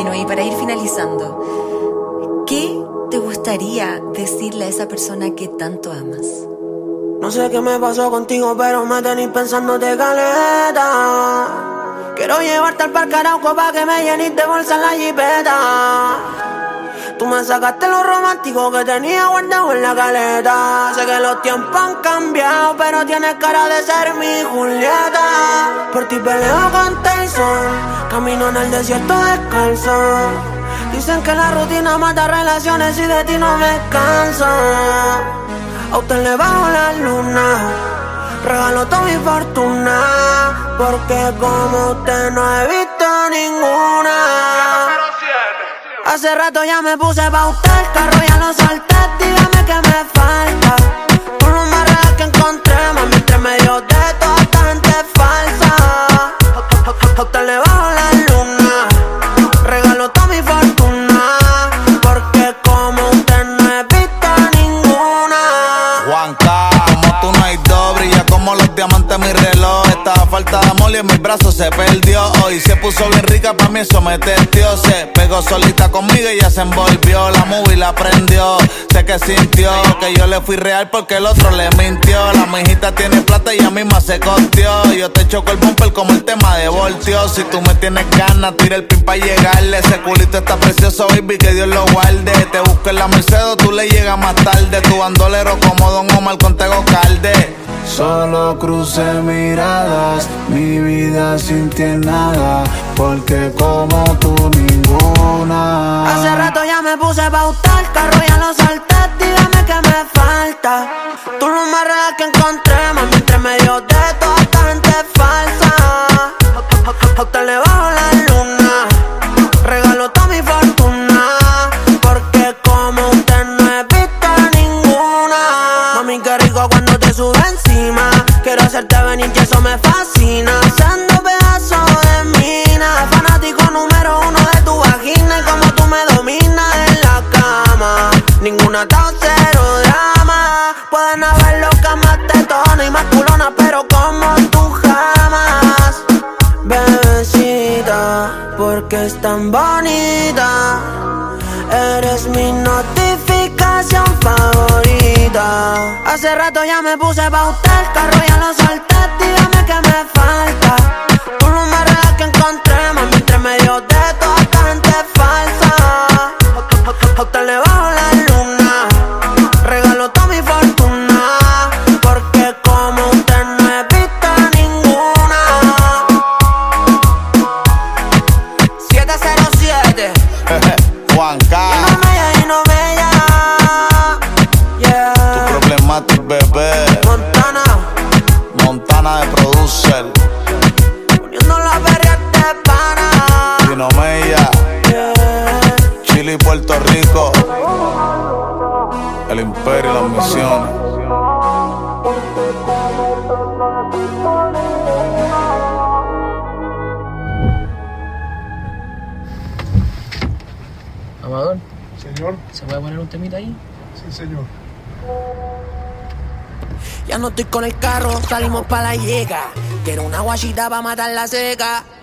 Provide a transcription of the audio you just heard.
Gino, y para ir finalizando, ¿qué te gustaría decirle a esa persona que tanto amas? No sé qué me pasó contigo, pero me tenís pensándote caleta. Quiero llevarte al parque Arauco pa' que me llenes de bolsa en la jipeta. Tú me sacaste lo romántico que tenía guardado en la caleta. Sé que los tiempos han cambiado, pero tienes cara de ser mi Julieta. Por ti peleo con Tyson, camino en el desierto descalzo. Dicen que la rutina mata relaciones y de ti no me canso. A usted le bajo la luna, regalo toda mi fortuna, porque como usted no he visto ninguna. Hace rato ya me puse pa' usted, el carro ya lo salté, dígame que me falta. Tú lo más real que encontré, mami, entre medio de toda esta gente falsa. A usted le bajo la luna, regalo toda mi fortuna, porque como usted no he visto ninguna. Juanca, como tú no hay dos, brilla como los diamantes mi reloj. Estaba falta de amor y en mis brazos se perdió. Hoy se puso bien rica, pa' mí eso me testió. Se pegó solita conmigo y ya se envolvió. La movie la prendió, sé que sintió que yo le fui real porque el otro le mintió. La mijita tiene plata y ella misma se costeó. Yo te choco el bumper como el tema de Voltio. Si tú me tienes ganas, tira el pin pa' llegarle. Ese culito está precioso, baby, que Dios lo guarde. Te busco en la Mercedes, tú le llegas más tarde. Tu bandolero como Don Omar con Tego Calde. Solo crucé miradas, mi vida sin ti en nada, porque como tú ninguna. Hace rato ya me puse pa' usted, el carro ya lo salté, dígame que me falta. Tú lo más real que encontré, mami, entre medio de toda esta gente falsa. A usted le bajo la luna, regalo toda mi fortuna, porque como usted no he visto ninguna. Mami, qué rico cuando te sube encima, quiero hacerte venir y eso me fascina. Haciendo pedazos de mina, fanático número uno de tu vagina. Y como tú me dominas en la cama, ninguna tos, cero drama. Pueden haber locas más tetonas y más culonas, pero como tú jamás. Bebecita, porque es tan bonita, eres mi notificación favorita. Hace rato ya me puse pa' usted, el carro ya lo salté, dígame que me falta. Tú lo más real que encontré, mami, entre medio de toda esta gente falsa. A usted le bajo la luna, regalo toda mi fortuna, porque como usted no he visto ninguna. 707 Juanca, y no me llama, yeah. tu problemático bebé, Montana de producer, Poniendo la perra de pana, Gino Mella, yeah. Chile y Puerto Rico, el imperio y las misiones. Amador, Señor, ¿se puede poner un temita ahí? sí, señor. Ya no estoy con el carro, salimos pa' la llega. Quiero una guachita pa' matar la seca.